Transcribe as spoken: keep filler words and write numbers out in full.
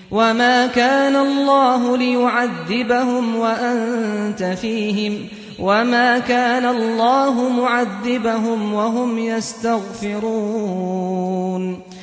وما كان الله ليعذبهم وأنت فيهم وما كان الله معذبهم وهم يستغفرون